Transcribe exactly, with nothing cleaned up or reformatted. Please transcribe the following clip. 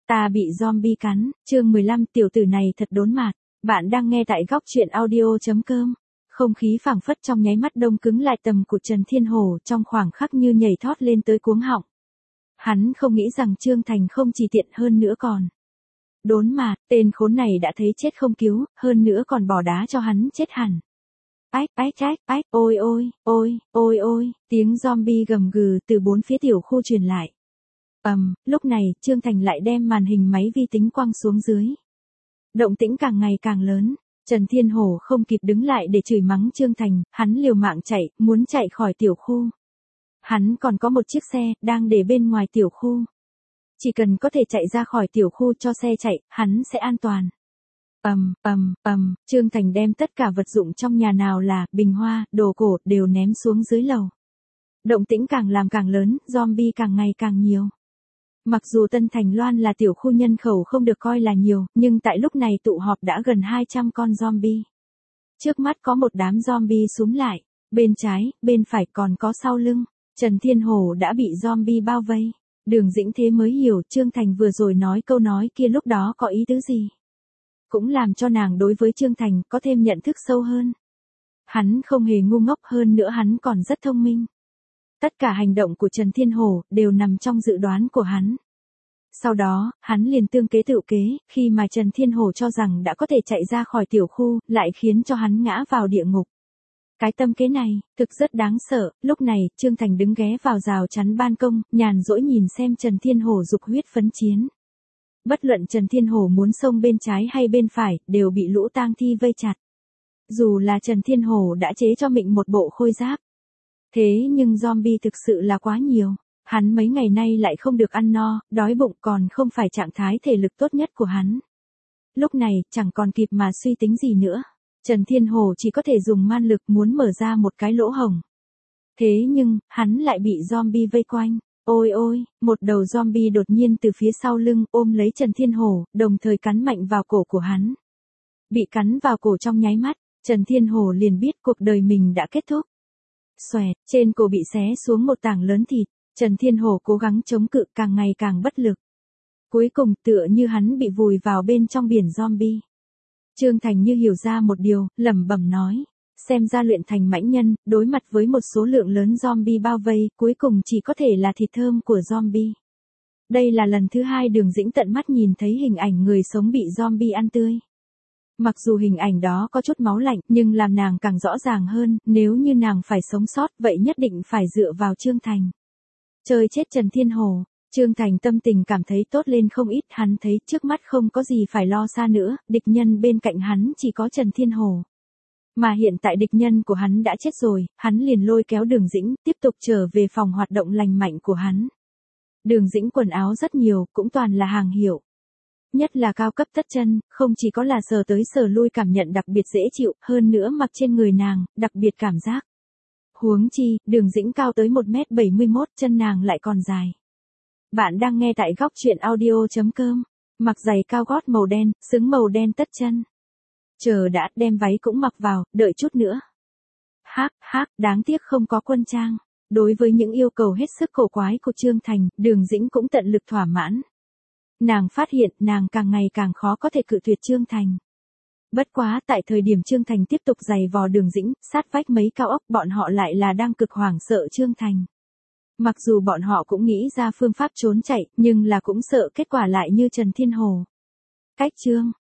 Ta bị zombie cắn, chương mười lăm tiểu tử này thật đốn mạt. Bạn đang nghe tại góc truyện audio chấm com. Không khí phảng phất trong nháy mắt đông cứng lại tầm của Trần Thiên Hổ trong khoảng khắc như nhảy thót lên tới cuống họng. Hắn không nghĩ rằng Trương Thành không chỉ tiện hơn nữa còn. Đốn mạt, tên khốn này đã thấy chết không cứu, hơn nữa còn bỏ đá cho hắn chết hẳn. Ách, ách, ách, ách, ôi ôi, ôi, ôi ôi, tiếng zombie gầm gừ từ bốn phía tiểu khu truyền lại. Ầm, um, lúc này, Trương Thành lại đem màn hình máy vi tính quăng xuống dưới. Động tĩnh càng ngày càng lớn, Trần Thiên Hổ không kịp đứng lại để chửi mắng Trương Thành, hắn liều mạng chạy, muốn chạy khỏi tiểu khu. Hắn còn có một chiếc xe, đang để bên ngoài tiểu khu. Chỉ cần có thể chạy ra khỏi tiểu khu cho xe chạy, hắn sẽ an toàn. Ầm, ầm, ầm, Trương Thành đem tất cả vật dụng trong nhà nào là bình hoa, đồ cổ đều ném xuống dưới lầu. Động tĩnh càng làm càng lớn, zombie càng ngày càng nhiều. Mặc dù Tân Thành Loan là tiểu khu nhân khẩu không được coi là nhiều, nhưng tại lúc này tụ họp đã gần hai trăm con zombie. Trước mắt có một đám zombie xúm lại, bên trái, bên phải còn có sau lưng, Trần Thiên Hổ đã bị zombie bao vây. Đường Dĩnh thế mới hiểu Trương Thành vừa rồi nói câu nói kia lúc đó có ý tứ gì. Cũng làm cho nàng đối với Trương Thành có thêm nhận thức sâu hơn. Hắn không hề ngu ngốc, hơn nữa hắn còn rất thông minh. Tất cả hành động của Trần Thiên Hổ đều nằm trong dự đoán của hắn. Sau đó, hắn liền tương kế tự kế, khi mà Trần Thiên Hổ cho rằng đã có thể chạy ra khỏi tiểu khu, lại khiến cho hắn ngã vào địa ngục. Cái tâm kế này, thực rất đáng sợ. Lúc này, Trương Thành đứng ghé vào rào chắn ban công, nhàn rỗi nhìn xem Trần Thiên Hổ dục huyết phấn chiến. Bất luận Trần Thiên Hổ muốn xông bên trái hay bên phải, đều bị lũ tang thi vây chặt. Dù là Trần Thiên Hổ đã chế cho mình một bộ khôi giáp. Thế nhưng zombie thực sự là quá nhiều. Hắn mấy ngày nay lại không được ăn no, đói bụng còn không phải trạng thái thể lực tốt nhất của hắn. Lúc này, chẳng còn kịp mà suy tính gì nữa. Trần Thiên Hổ chỉ có thể dùng man lực muốn mở ra một cái lỗ hổng. Thế nhưng, hắn lại bị zombie vây quanh. Ôi ôi, một đầu zombie đột nhiên từ phía sau lưng ôm lấy Trần Thiên Hổ, đồng thời cắn mạnh vào cổ của hắn. Bị cắn vào cổ trong nháy mắt, Trần Thiên Hổ liền biết cuộc đời mình đã kết thúc. Xoẹt, trên cổ bị xé xuống một tảng lớn thịt, Trần Thiên Hổ cố gắng chống cự càng ngày càng bất lực. Cuối cùng tựa như hắn bị vùi vào bên trong biển zombie. Trương Thành như hiểu ra một điều, lẩm bẩm nói. Xem ra luyện thành mãnh nhân, đối mặt với một số lượng lớn zombie bao vây, cuối cùng chỉ có thể là thịt thơm của zombie. Đây là lần thứ hai Đường Dĩnh tận mắt nhìn thấy hình ảnh người sống bị zombie ăn tươi. Mặc dù hình ảnh đó có chút máu lạnh, nhưng làm nàng càng rõ ràng hơn, nếu như nàng phải sống sót, vậy nhất định phải dựa vào Trương Thành. Chơi chết Trần Thiên Hổ, Trương Thành tâm tình cảm thấy tốt lên không ít, hắn thấy trước mắt không có gì phải lo xa nữa, địch nhân bên cạnh hắn chỉ có Trần Thiên Hổ. Mà hiện tại địch nhân của hắn đã chết rồi, hắn liền lôi kéo Đường Dĩnh, tiếp tục trở về phòng hoạt động lành mạnh của hắn. Đường Dĩnh quần áo rất nhiều, cũng toàn là hàng hiệu. Nhất là cao cấp tất chân, không chỉ có là sờ tới sờ lui cảm nhận đặc biệt dễ chịu, hơn nữa mặc trên người nàng, đặc biệt cảm giác. Huống chi, Đường Dĩnh cao tới một mét bảy mươi mốt, chân nàng lại còn dài. Bạn đang nghe tại góc truyện audio chấm com, mặc giày cao gót màu đen, xứng màu đen tất chân. Chờ đã, đem váy cũng mặc vào, đợi chút nữa. Hác, hác, đáng tiếc không có quân trang. Đối với những yêu cầu hết sức cổ quái của Trương Thành, Đường Dĩnh cũng tận lực thỏa mãn. Nàng phát hiện nàng càng ngày càng khó có thể cự tuyệt Trương Thành. Bất quá tại thời điểm Trương Thành tiếp tục giày vò Đường Dĩnh, sát vách mấy cao ốc, bọn họ lại là đang cực hoảng sợ Trương Thành. Mặc dù bọn họ cũng nghĩ ra phương pháp trốn chạy, nhưng là cũng sợ kết quả lại như Trần Thiên Hổ. Cách Trương